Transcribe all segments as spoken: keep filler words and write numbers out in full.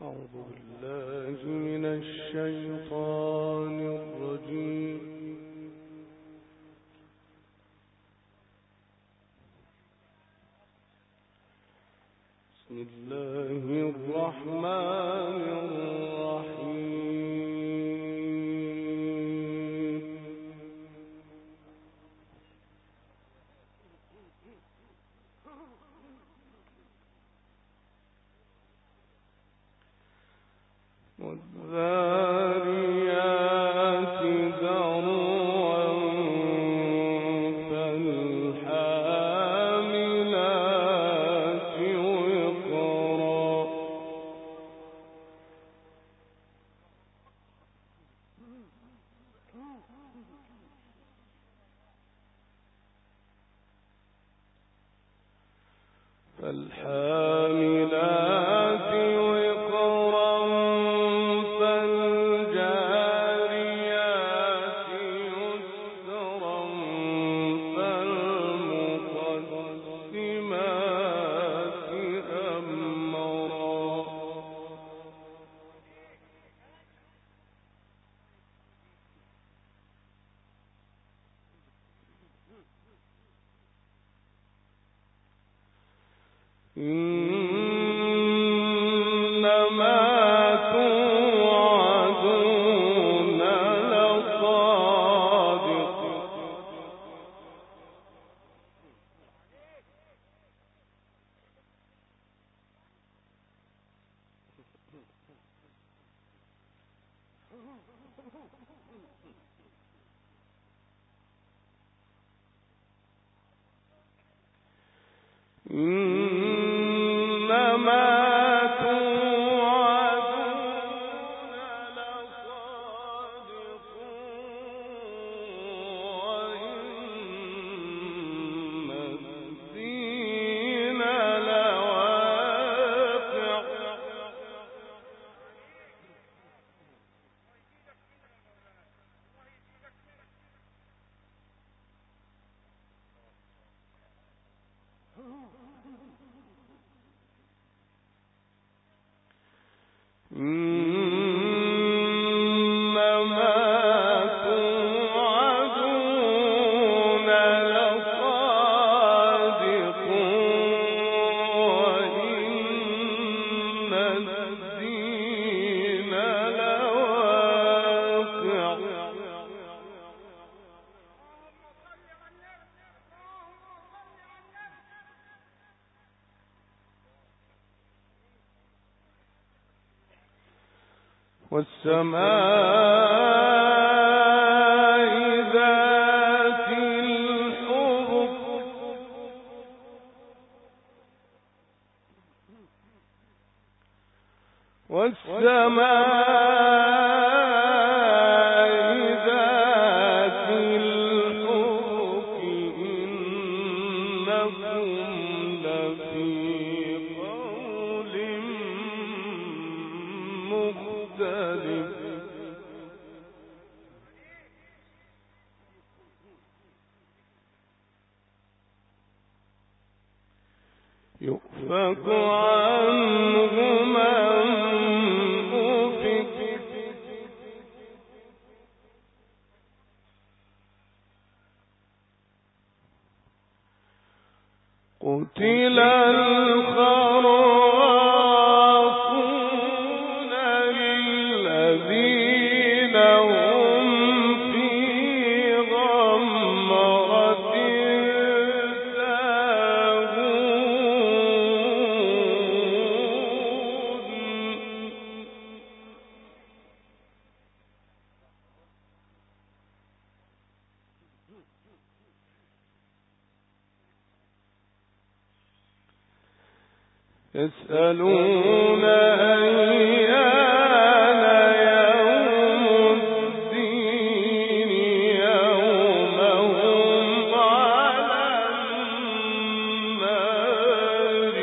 أعوذ بالله من الشيطان الرجيم. بسم الله الرحمن الرحيم. والذاريات ذروا فالحاملات وقرا فالحاملات وقرا فالجاريات يسرا فالمقسمات أمرا إنما توعدون لصادق إنما توعدون لصادق وإن الدين لواقع إنما توعدون لصادق وإن الدين لواقع والسماء ذات الحبك والسماء ذات الحبك إنكم لفي قول مختلف يؤفك عنه من أفك قتل الخراصون الذين هم في غمرة ساهون يسألون أيان يوم الدين يوم هم على النار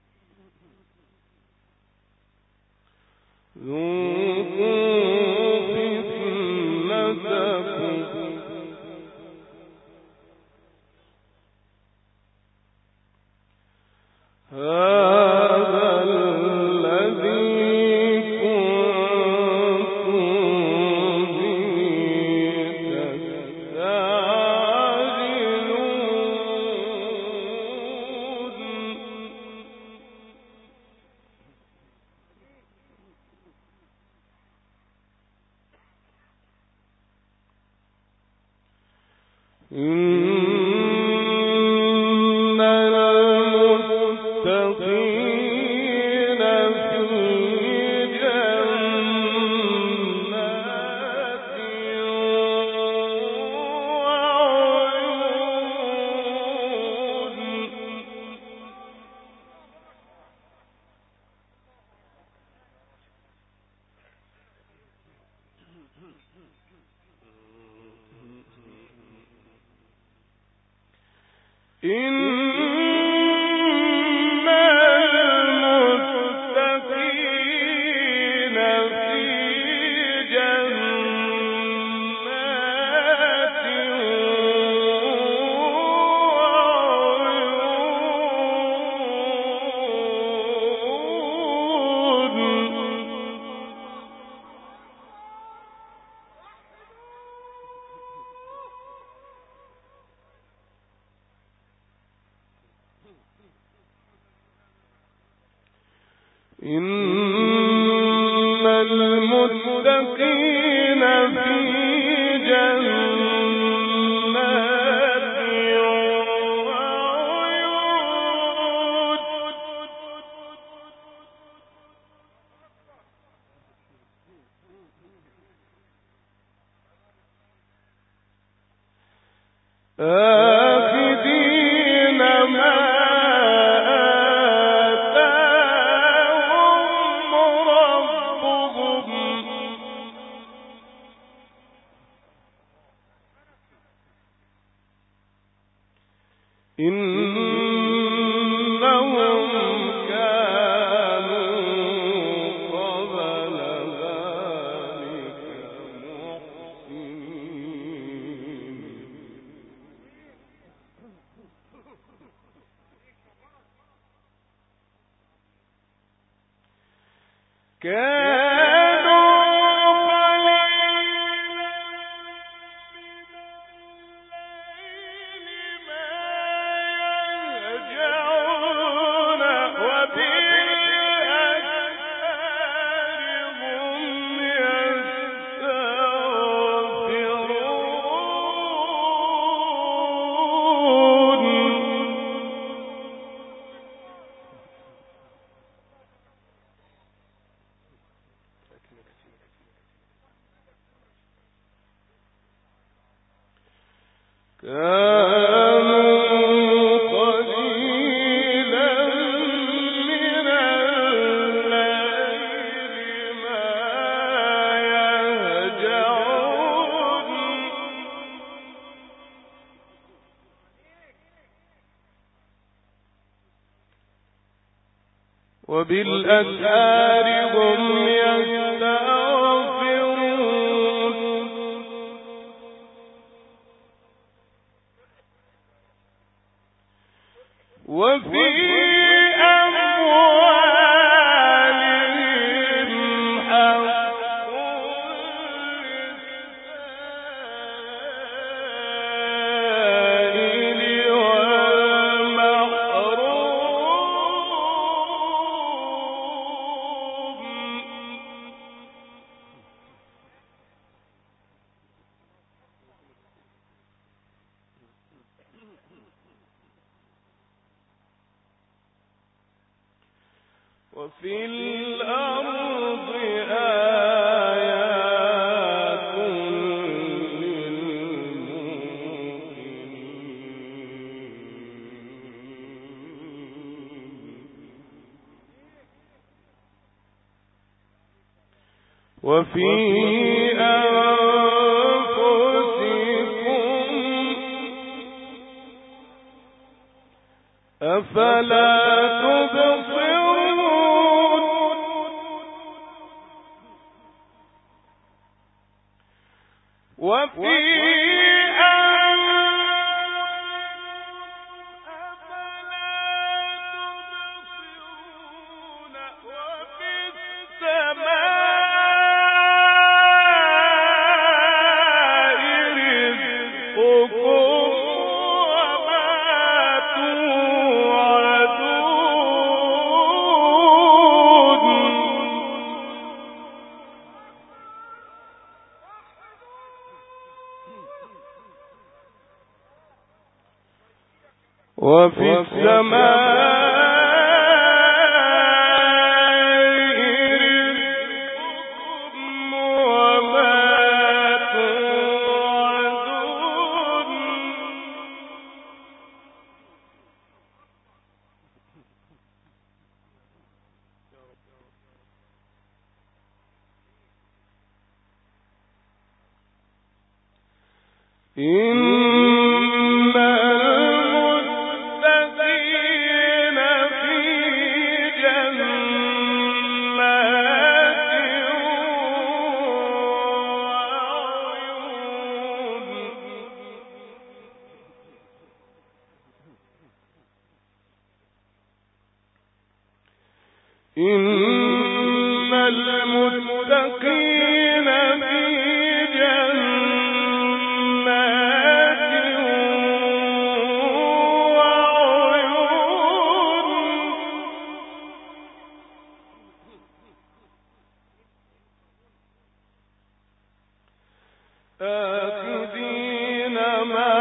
يفتنون ذوقوا إن المتقين في جنات وعيون آخذين ما إنهم كانوا قبل ذلك محسنين وبالأسحار هم يستغفرون وفي أموالهم حق للسائل وفي الأرض آيات للموقنين وفي أنفسكم أفلا تبصرون وفي إن المتقين في جنات وعيون إن المتقين في جنات وعيون آخذين ما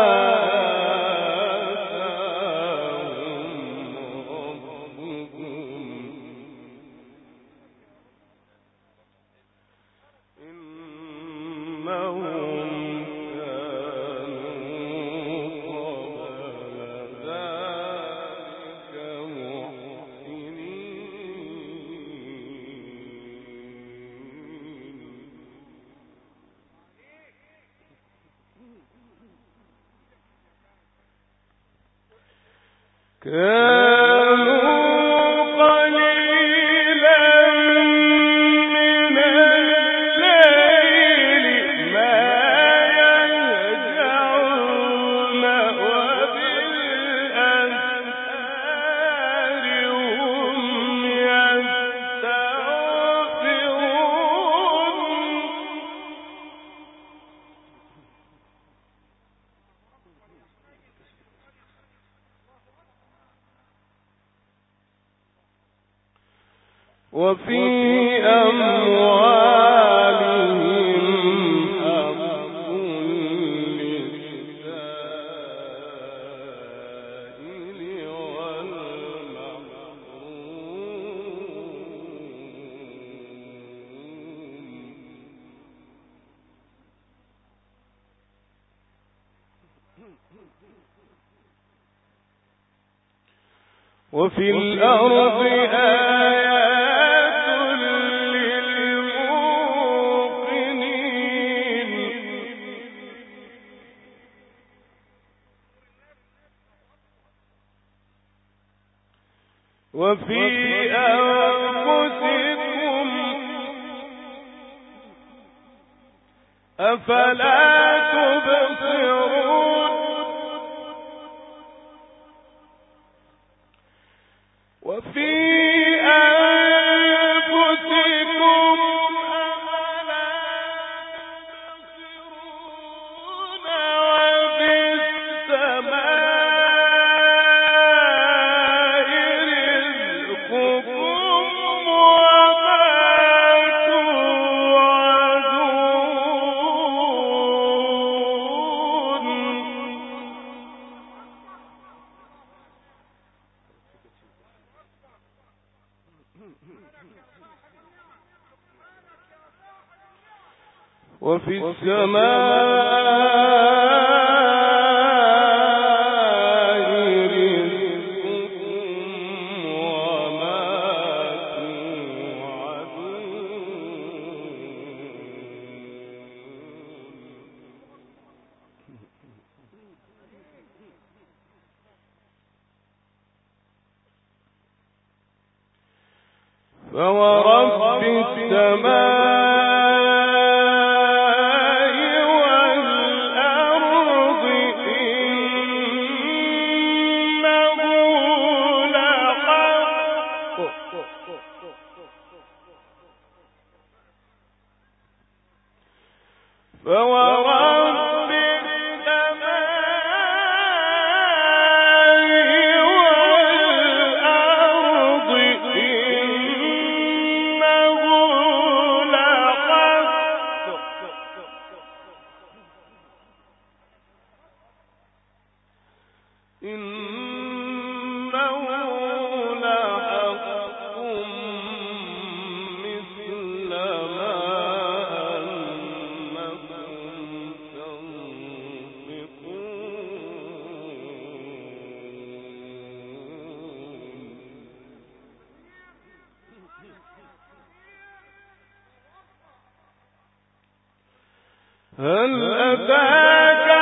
كانوا قليلا من الليل ما يهجعون وبالأسحار هم يستغفرون وفي أموالهم حق للسائل والمحروم وفي الأرض آيات للموقنين وفي أنفسكم أفلا تبصرون وفي أنفسكم أفلا تبصرون وفي السماء رزقكم وما وفي السماء رزقكم وما توعدون فورب السماء فورب السماء والأرض إنه لحق إنه لحق مثل ما هل أتاك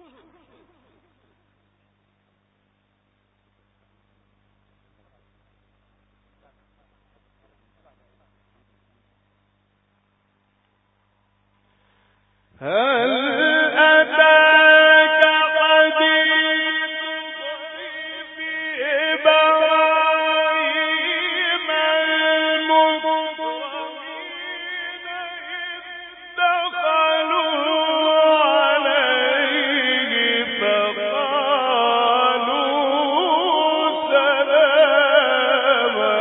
هل أتاك حديث ضيف إبراهيم المكرمين إذ دخلوا عليه فقالوا سلاما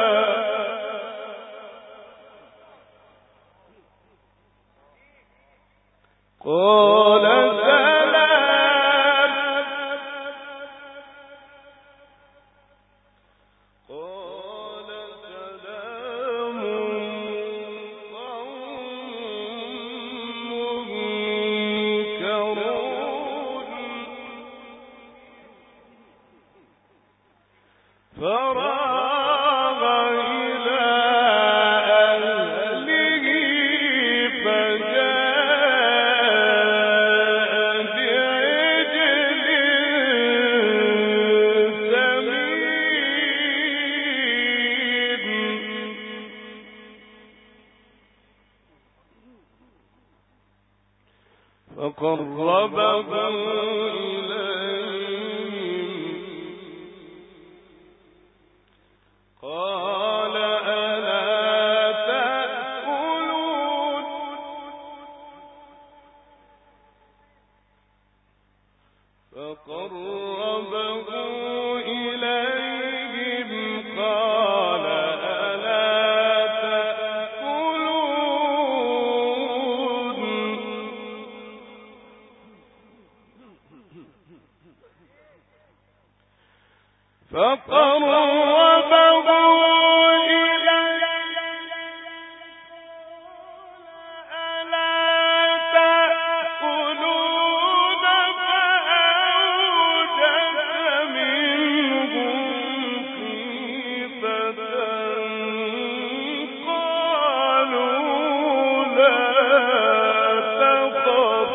قال سلام قال سلام قوم منكرون فراغ إلى أهله فجاء بعجل سمين فقربه إليهم قال ألا تأكلون فقربه إليهم قال ألا تأكلون فقربه إليهم ألا تأكلون فأوجس منهم خيفة قالوا لا تخف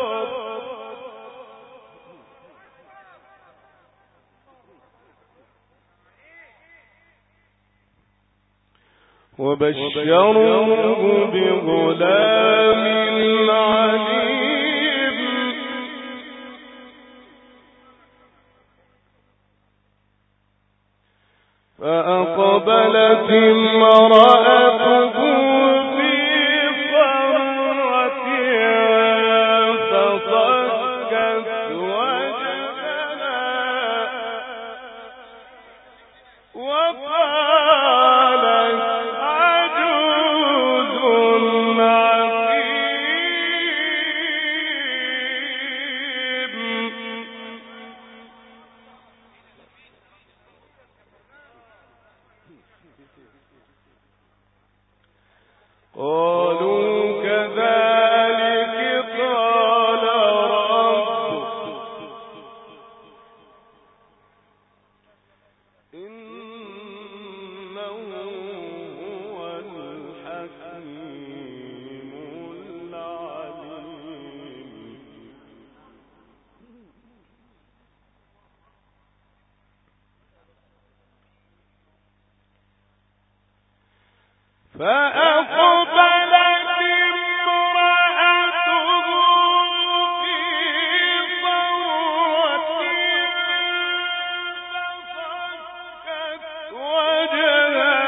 وبشروه بغلام عليم فأقبلت امرأته في صرة فصكت وجهها وقالت عجوز عقيم قالوا كذلك قال ربك إنه هو الحكيم العليم فأقبلت امرأته في صرة فصكت وجهها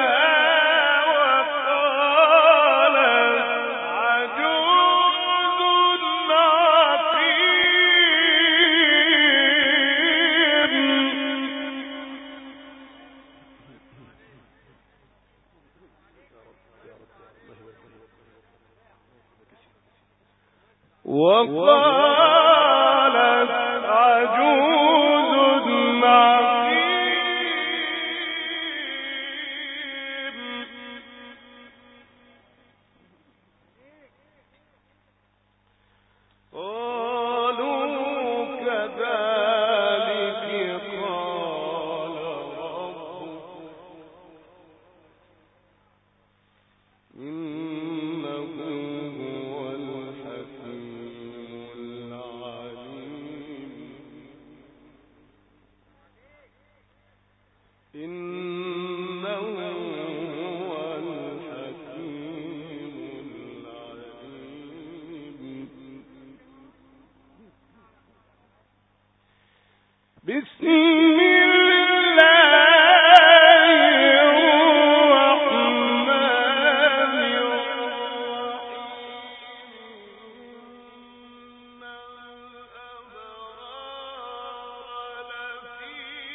وقالت عجوز عقيم وقالت عجوز عقيم قالوا كذلك قال ربك إنه هو الحكيم بسم الله الرحمن الرحيم الأبرار لفي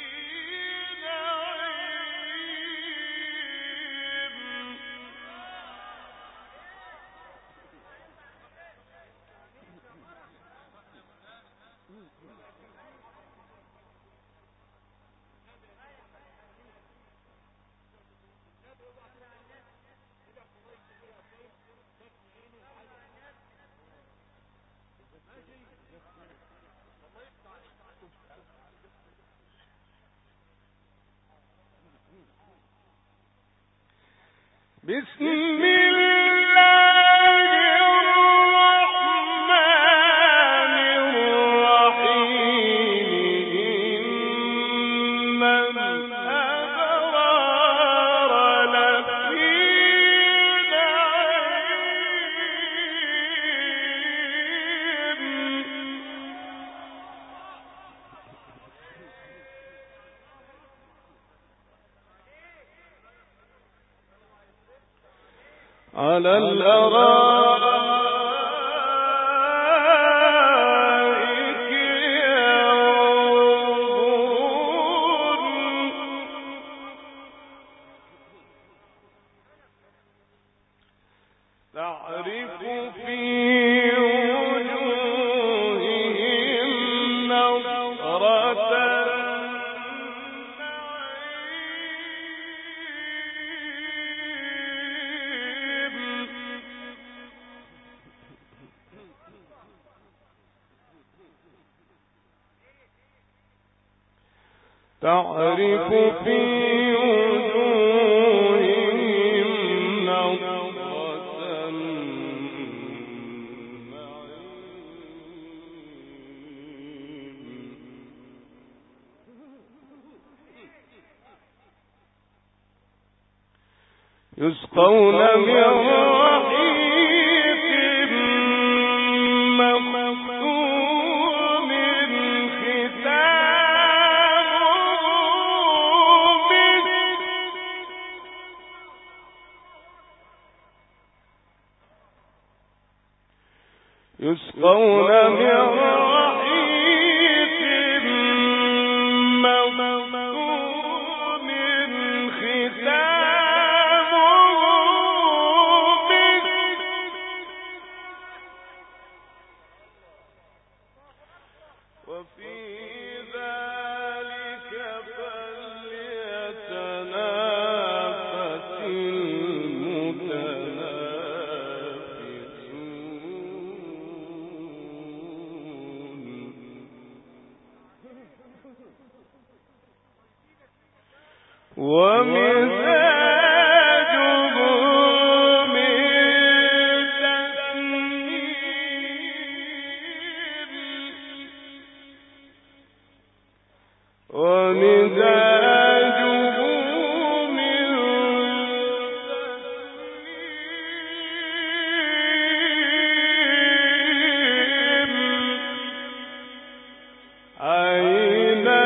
بسم الله الرحمن الرحيم الأبرار لفي نعيم على الأرائك ينظرون تعرف في وجوههم نضرة تعرف في وجوههم نضرة النعيم يسقون من رحيق مختوم يسقون من رحيق مختوم ختامه مسك وفي ذلك فليتنافس ومزاجه من تسنيم ومزاجه من تسنيم عينا